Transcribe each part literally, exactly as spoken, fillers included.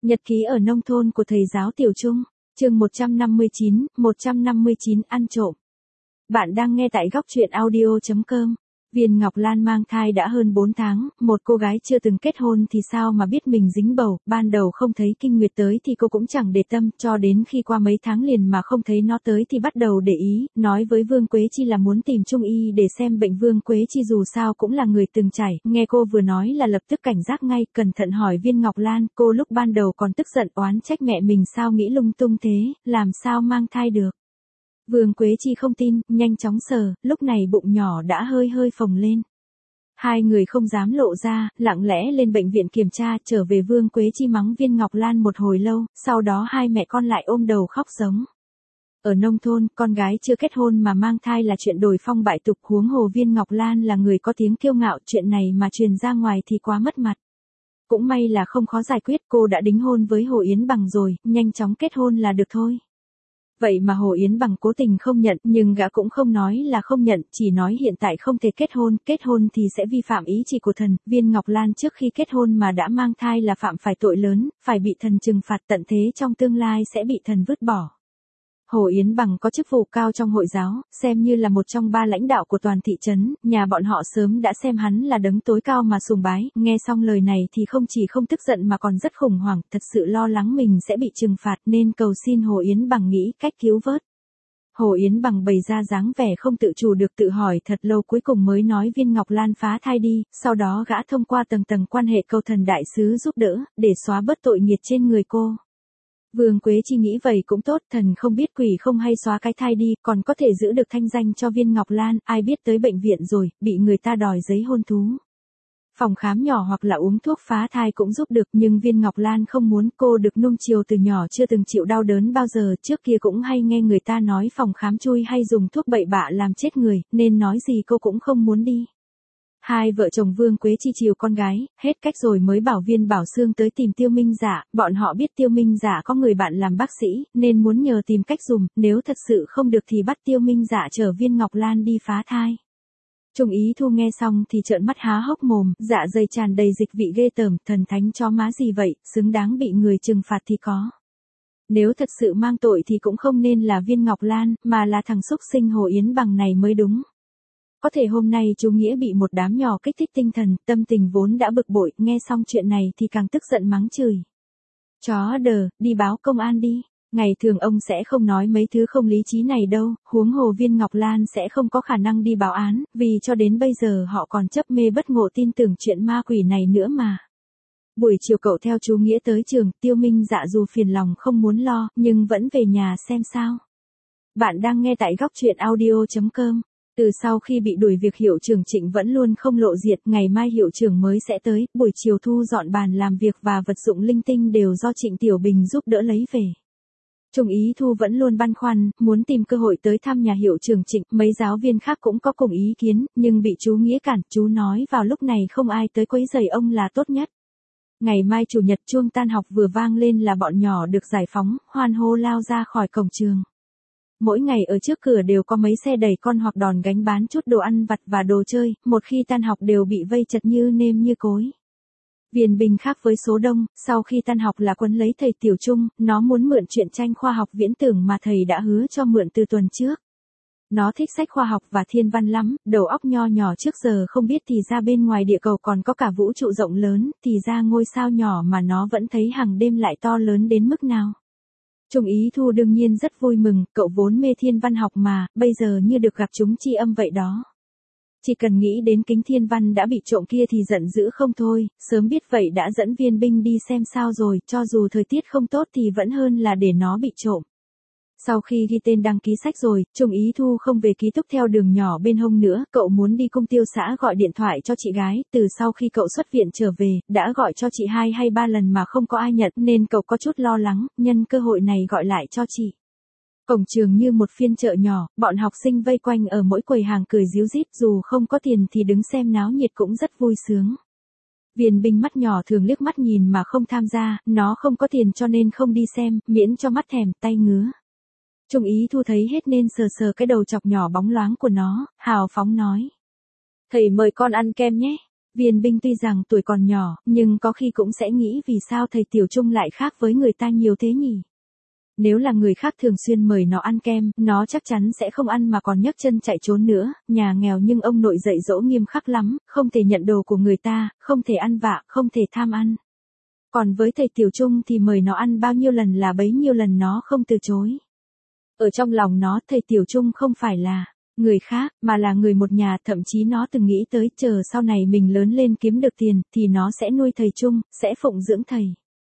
Nhật ký ở nông thôn của thầy giáo Tiểu Trung, chương một trăm năm mươi chín, một trăm năm mươi chín ăn trộm. Bạn đang nghe tại góc truyện audio chấm com. Viên Ngọc Lan mang thai đã hơn bốn tháng, một cô gái chưa từng kết hôn thì sao mà biết mình dính bầu, ban đầu không thấy kinh nguyệt tới thì cô cũng chẳng để tâm, cho đến khi qua mấy tháng liền mà không thấy nó tới thì bắt đầu để ý, nói với Vương Quế Chi là muốn tìm Trung y để xem bệnh. Vương Quế Chi dù sao cũng là người từng trải, nghe cô vừa nói là lập tức cảnh giác ngay, cẩn thận hỏi Viên Ngọc Lan, cô lúc ban đầu còn tức giận oán trách mẹ mình sao nghĩ lung tung thế, làm sao mang thai được. Vương Quế Chi không tin, nhanh chóng sờ, lúc này bụng nhỏ đã hơi hơi phồng lên. Hai người không dám lộ ra, lặng lẽ lên bệnh viện kiểm tra, trở về Vương Quế Chi mắng Viên Ngọc Lan một hồi lâu, sau đó hai mẹ con lại ôm đầu khóc giống. Ở nông thôn, con gái chưa kết hôn mà mang thai là chuyện đồi phong bại tục, huống hồ Viên Ngọc Lan là người có tiếng kiêu ngạo, chuyện này mà truyền ra ngoài thì quá mất mặt. Cũng may là không khó giải quyết, cô đã đính hôn với Hồ Yến Bằng rồi, nhanh chóng kết hôn là được thôi. Vậy mà Hồ Yến Bằng cố tình không nhận, nhưng gã cũng không nói là không nhận, chỉ nói hiện tại không thể kết hôn, kết hôn thì sẽ vi phạm ý chỉ của thần. Viên Ngọc Lan trước khi kết hôn mà đã mang thai là phạm phải tội lớn, phải bị thần trừng phạt tận thế, trong tương lai sẽ bị thần vứt bỏ. Hồ Yến Bằng có chức vụ cao trong hội giáo, xem như là một trong ba lãnh đạo của toàn thị trấn, nhà bọn họ sớm đã xem hắn là đấng tối cao mà sùng bái, nghe xong lời này thì không chỉ không tức giận mà còn rất khủng hoảng, thật sự lo lắng mình sẽ bị trừng phạt nên cầu xin Hồ Yến Bằng nghĩ cách cứu vớt. Hồ Yến Bằng bày ra dáng vẻ không tự chủ được, tự hỏi thật lâu cuối cùng mới nói Viên Ngọc Lan phá thai đi, sau đó gã thông qua tầng tầng quan hệ cầu thần đại sứ giúp đỡ, để xóa bớt tội nghiệt trên người cô. Vương Quế Chi nghĩ vậy cũng tốt, thần không biết quỷ không hay xóa cái thai đi, còn có thể giữ được thanh danh cho Viên Ngọc Lan, ai biết tới bệnh viện rồi, bị người ta đòi giấy hôn thú. Phòng khám nhỏ hoặc là uống thuốc phá thai cũng giúp được, nhưng Viên Ngọc Lan không muốn, cô được nuông chiều từ nhỏ chưa từng chịu đau đớn bao giờ, trước kia cũng hay nghe người ta nói phòng khám chui hay dùng thuốc bậy bạ làm chết người, nên nói gì cô cũng không muốn đi. Hai vợ chồng Vương Quế Chi chiều con gái, hết cách rồi mới bảo Viên Bảo Xương tới tìm Tiêu Minh Dạ, bọn họ biết Tiêu Minh Dạ có người bạn làm bác sĩ, nên muốn nhờ tìm cách dùm, nếu thật sự không được thì bắt Tiêu Minh Dạ chở Viên Ngọc Lan đi phá thai. Trung Ý Thu nghe xong thì trợn mắt há hốc mồm, dạ dày tràn đầy dịch vị ghê tởm, thần thánh chó má gì vậy, xứng đáng bị người trừng phạt thì có. Nếu thật sự mang tội thì cũng không nên là Viên Ngọc Lan, mà là thằng xúc sinh Hồ Yến Bằng này mới đúng. Có thể hôm nay chú Nghĩa bị một đám nhỏ kích thích tinh thần, tâm tình vốn đã bực bội, nghe xong chuyện này thì càng tức giận mắng chửi. Chó đờ, đi báo công an đi. Ngày thường ông sẽ không nói mấy thứ không lý trí này đâu, huống hồ Viên Ngọc Lan sẽ không có khả năng đi báo án, vì cho đến bây giờ họ còn chấp mê bất ngộ tin tưởng chuyện ma quỷ này nữa mà. Buổi chiều cậu theo chú Nghĩa tới trường, Tiêu Minh Dạ dù phiền lòng không muốn lo, nhưng vẫn về nhà xem sao. Bạn đang nghe tại góc truyện audio chấm com. Từ sau khi bị đuổi việc hiệu trưởng Trịnh vẫn luôn không lộ diện, ngày mai hiệu trưởng mới sẽ tới, buổi chiều thu dọn bàn làm việc và vật dụng linh tinh đều do Trịnh Tiểu Bình giúp đỡ lấy về. Trung Ý Thu vẫn luôn băn khoăn, muốn tìm cơ hội tới thăm nhà hiệu trưởng Trịnh, mấy giáo viên khác cũng có cùng ý kiến, nhưng bị chú Nghĩa cản, chú nói vào lúc này không ai tới quấy rầy ông là tốt nhất. Ngày mai chủ nhật chuông tan học vừa vang lên là bọn nhỏ được giải phóng, hoan hô lao ra khỏi cổng trường. Mỗi ngày ở trước cửa đều có mấy xe đẩy con hoặc đòn gánh bán chút đồ ăn vặt và đồ chơi, một khi tan học đều bị vây chật như nêm như cối. Viên Bình khác với số đông, sau khi tan học là quấn lấy thầy Tiểu Trung, nó muốn mượn truyện tranh khoa học viễn tưởng mà thầy đã hứa cho mượn từ tuần trước. Nó thích sách khoa học và thiên văn lắm, đầu óc nho nhỏ trước giờ không biết thì ra bên ngoài địa cầu còn có cả vũ trụ rộng lớn, thì ra ngôi sao nhỏ mà nó vẫn thấy hàng đêm lại to lớn đến mức nào. Trung Ý Thu đương nhiên rất vui mừng, cậu vốn mê thiên văn học mà, bây giờ như được gặp chúng tri âm vậy đó. Chỉ cần nghĩ đến kính thiên văn đã bị trộm kia thì giận dữ không thôi, sớm biết vậy đã dẫn Viên Binh đi xem sao rồi, cho dù thời tiết không tốt thì vẫn hơn là để nó bị trộm. Sau khi ghi tên đăng ký sách rồi, Trung Ý Thu không về ký túc theo đường nhỏ bên hông nữa, cậu muốn đi cung tiêu xã gọi điện thoại cho chị gái, từ sau khi cậu xuất viện trở về, đã gọi cho chị hai hay ba lần mà không có ai nhận nên cậu có chút lo lắng, nhân cơ hội này gọi lại cho chị. Cổng trường như một phiên chợ nhỏ, bọn học sinh vây quanh ở mỗi quầy hàng cười ríu rít, dù không có tiền thì đứng xem náo nhiệt cũng rất vui sướng. Viên Bình mắt nhỏ thường liếc mắt nhìn mà không tham gia, nó không có tiền cho nên không đi xem, miễn cho mắt thèm, tay ngứa. Trung Ý Thu thấy hết nên sờ sờ cái đầu chọc nhỏ bóng loáng của nó, hào phóng nói. Thầy mời con ăn kem nhé. Viên Binh tuy rằng tuổi còn nhỏ, nhưng có khi cũng sẽ nghĩ vì sao thầy Tiểu Trung lại khác với người ta nhiều thế nhỉ? Nếu là người khác thường xuyên mời nó ăn kem, nó chắc chắn sẽ không ăn mà còn nhấc chân chạy trốn nữa, nhà nghèo nhưng ông nội dạy dỗ nghiêm khắc lắm, không thể nhận đồ của người ta, không thể ăn vạ, không thể tham ăn. Còn với thầy Tiểu Trung thì mời nó ăn bao nhiêu lần là bấy nhiêu lần nó không từ chối. Ở trong lòng nó thầy Tiểu Trung không phải là người khác, mà là người một nhà, thậm chí nó từng nghĩ tới chờ sau này mình lớn lên kiếm được tiền, thì nó sẽ nuôi thầy Trung, sẽ phụng dưỡng thầy.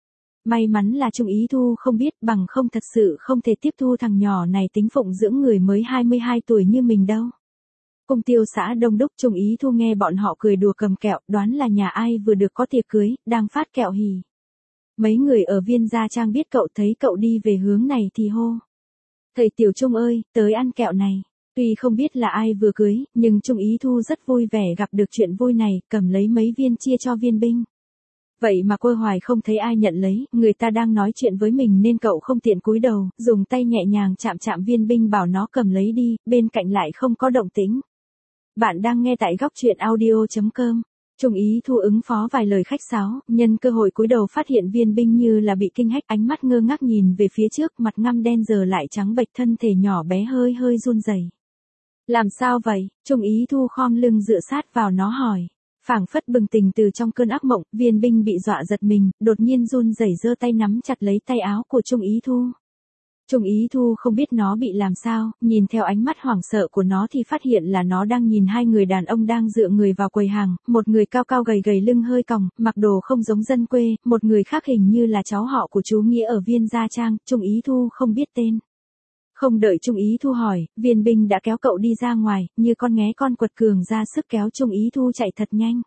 May mắn là Trung Ý Thu không biết, bằng không thật sự không thể tiếp thu thằng nhỏ này tính phụng dưỡng người mới hai mươi hai tuổi như mình đâu. Cung tiêu xã đông đúc, Trung Ý Thu nghe bọn họ cười đùa cầm kẹo, đoán là nhà ai vừa được có tiệc cưới, đang phát kẹo hì. Mấy người ở Viên Gia Trang biết cậu thấy cậu đi về hướng này thì hô. Thầy Tiểu Trung ơi, tới ăn kẹo này. Tuy không biết là ai vừa cưới, nhưng Trung Ý Thu rất vui vẻ gặp được chuyện vui này, cầm lấy mấy viên chia cho Viên Binh. Vậy mà cô hoài không thấy ai nhận lấy, người ta đang nói chuyện với mình nên cậu không tiện cúi đầu, dùng tay nhẹ nhàng chạm chạm Viên Binh bảo nó cầm lấy đi, bên cạnh lại không có động tĩnh. Bạn đang nghe tại góc truyện audio chấm com. Trung Ý Thu ứng phó vài lời khách sáo, nhân cơ hội cúi đầu phát hiện Viên Binh như là bị kinh hách, ánh mắt ngơ ngác nhìn về phía trước, mặt ngăm đen giờ lại trắng bệch, thân thể nhỏ bé hơi hơi run rẩy. Làm sao vậy? Trung Ý Thu khom lưng dựa sát vào nó hỏi. Phảng phất bừng tỉnh từ trong cơn ác mộng, Viên Binh bị dọa giật mình, đột nhiên run rẩy giơ tay nắm chặt lấy tay áo của Trung Ý Thu. Trung Ý Thu không biết nó bị làm sao, nhìn theo ánh mắt hoảng sợ của nó thì phát hiện là nó đang nhìn hai người đàn ông đang dựa người vào quầy hàng, một người cao cao gầy gầy lưng hơi còng, mặc đồ không giống dân quê, một người khác hình như là cháu họ của chú Nghĩa ở Viên Gia Trang, Trung Ý Thu không biết tên. Không đợi Trung Ý Thu hỏi, Viên Binh đã kéo cậu đi ra ngoài, như con nghé con quật cường ra sức kéo Trung Ý Thu chạy thật nhanh.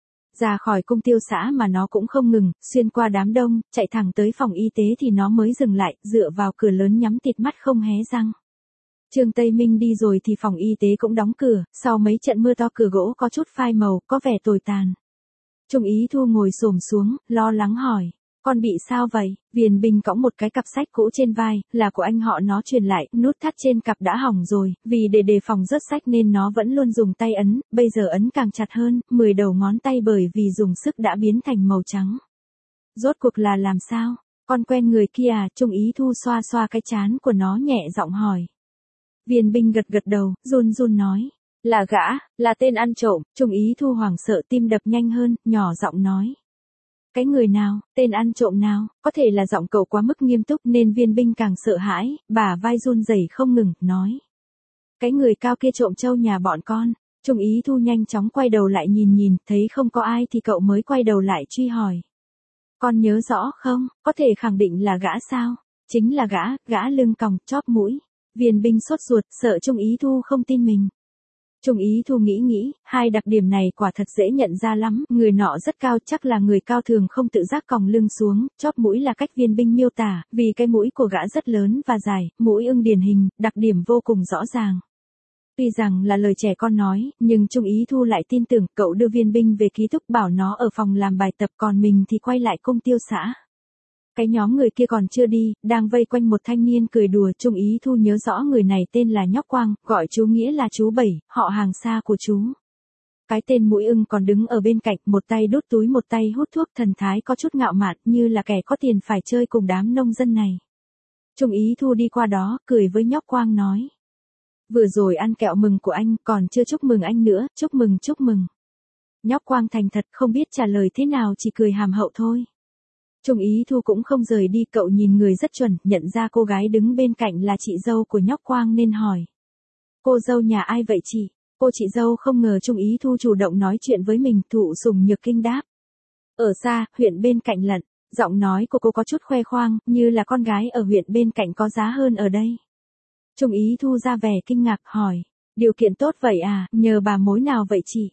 Ra khỏi cung tiêu xã mà nó cũng không ngừng, xuyên qua đám đông, chạy thẳng tới phòng y tế thì nó mới dừng lại, dựa vào cửa lớn nhắm tịt mắt không hé răng. Trương Tây Minh đi rồi thì phòng y tế cũng đóng cửa, sau mấy trận mưa to cửa gỗ có chút phai màu, có vẻ tồi tàn. Trung Ý Thu ngồi xổm xuống, lo lắng hỏi. Con bị sao vậy? Viên Binh cõng một cái cặp sách cũ trên vai, là của anh họ nó truyền lại, nút thắt trên cặp đã hỏng rồi, vì để đề phòng rớt sách nên nó vẫn luôn dùng tay ấn, bây giờ ấn càng chặt hơn, mười đầu ngón tay bởi vì dùng sức đã biến thành màu trắng. Rốt cuộc là làm sao? Con quen người kia à? Trung Ý Thu xoa xoa cái trán của nó nhẹ giọng hỏi. Viên Binh gật gật đầu, run run nói. Là gã, là tên ăn trộm. Trung Ý Thu hoảng sợ tim đập nhanh hơn, nhỏ giọng nói. Cái người nào, tên ăn trộm nào, có thể là giọng cậu quá mức nghiêm túc nên Viên Binh càng sợ hãi, bả vai run rẩy không ngừng, nói. Cái người cao kia trộm trâu nhà bọn con. Trung Ý Thu nhanh chóng quay đầu lại nhìn nhìn, thấy không có ai thì cậu mới quay đầu lại truy hỏi. Con nhớ rõ không, có thể khẳng định là gã sao? Chính là gã, gã lưng còng, chóp mũi. Viên Binh sốt ruột, sợ Trung Ý Thu không tin mình. Trung Ý Thu nghĩ nghĩ, hai đặc điểm này quả thật dễ nhận ra lắm, người nọ rất cao, chắc là người cao thường không tự giác còng lưng xuống, chóp mũi là cách Viên Binh miêu tả, vì cái mũi của gã rất lớn và dài, mũi ưng điển hình, đặc điểm vô cùng rõ ràng. Tuy rằng là lời trẻ con nói, nhưng Trung Ý Thu lại tin tưởng, cậu đưa Viên Binh về ký túc bảo nó ở phòng làm bài tập, còn mình thì quay lại cung tiêu xã. Cái nhóm người kia còn chưa đi, đang vây quanh một thanh niên cười đùa. Trung Ý Thu nhớ rõ người này tên là Nhóc Quang, gọi chú Nghĩa là chú Bảy, họ hàng xa của chú. Cái tên mũi ưng còn đứng ở bên cạnh, một tay đút túi một tay hút thuốc, thần thái có chút ngạo mạn, như là kẻ có tiền phải chơi cùng đám nông dân này. Trung Ý Thu đi qua đó, cười với Nhóc Quang nói. Vừa rồi ăn kẹo mừng của anh, còn chưa chúc mừng anh nữa, chúc mừng chúc mừng. Nhóc Quang thành thật không biết trả lời thế nào, chỉ cười hàm hậu thôi. Trung Ý Thu cũng không rời đi, cậu nhìn người rất chuẩn, nhận ra cô gái đứng bên cạnh là chị dâu của Nhóc Quang nên hỏi. Cô dâu nhà ai vậy chị? Cô chị dâu không ngờ Trung Ý Thu chủ động nói chuyện với mình, Thụ Sùng Nhược Kinh đáp. Ở xa, huyện bên cạnh lận, giọng nói của cô có chút khoe khoang, như là con gái ở huyện bên cạnh có giá hơn ở đây. Trung Ý Thu ra vẻ kinh ngạc, hỏi. Điều kiện tốt vậy à, nhờ bà mối nào vậy chị?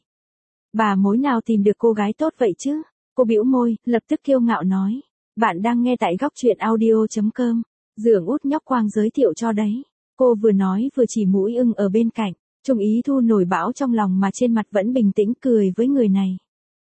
Bà mối nào tìm được cô gái tốt vậy chứ? Cô bĩu môi, lập tức kiêu ngạo nói. Bạn đang nghe tại góc truyện audio chấm com. Dượng út Nhóc Quang giới thiệu cho đấy. Cô vừa nói vừa chỉ mũi ưng ở bên cạnh. Trung Ý Thu nổi bão trong lòng mà trên mặt vẫn bình tĩnh cười với người này.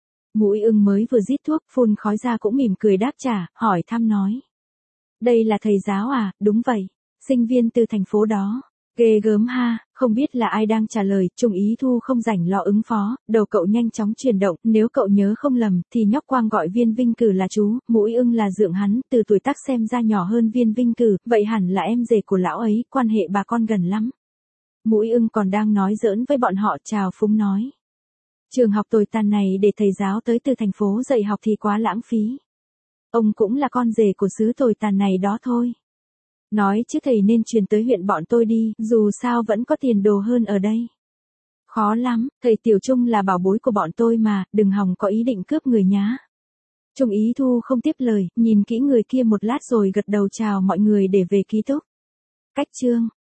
Mũi ưng mới vừa rít thuốc phun khói ra cũng mỉm cười đáp trả, hỏi thăm nói. Đây là thầy giáo à? Đúng vậy. Sinh viên từ thành phố đó. Ghê gớm ha, Không biết là ai đang trả lời, Trung Ý Thu không rảnh lo ứng phó, đầu cậu nhanh chóng chuyển động, nếu cậu nhớ không lầm, thì nhóc Quang gọi Viên Vinh Cử là chú, Mũi Ưng là dượng hắn, từ tuổi tác xem ra nhỏ hơn Viên Vinh Cử, vậy hẳn là em rể của lão ấy, quan hệ bà con gần lắm. Mũi Ưng còn đang nói giỡn với bọn họ, Trào Phúng nói. Trường học tồi tàn này để thầy giáo tới từ thành phố dạy học thì quá lãng phí. Ông cũng là con rể của xứ tồi tàn này đó thôi. Nói chứ thầy nên truyền tới huyện bọn tôi đi, dù sao vẫn có tiền đồ hơn ở đây. Khó lắm, thầy Tiểu Trung là bảo bối của bọn tôi mà, đừng hòng có ý định cướp người nhá. Trung Ý Thu không tiếp lời, nhìn kỹ người kia một lát rồi gật đầu chào mọi người để về ký túc. Cách chương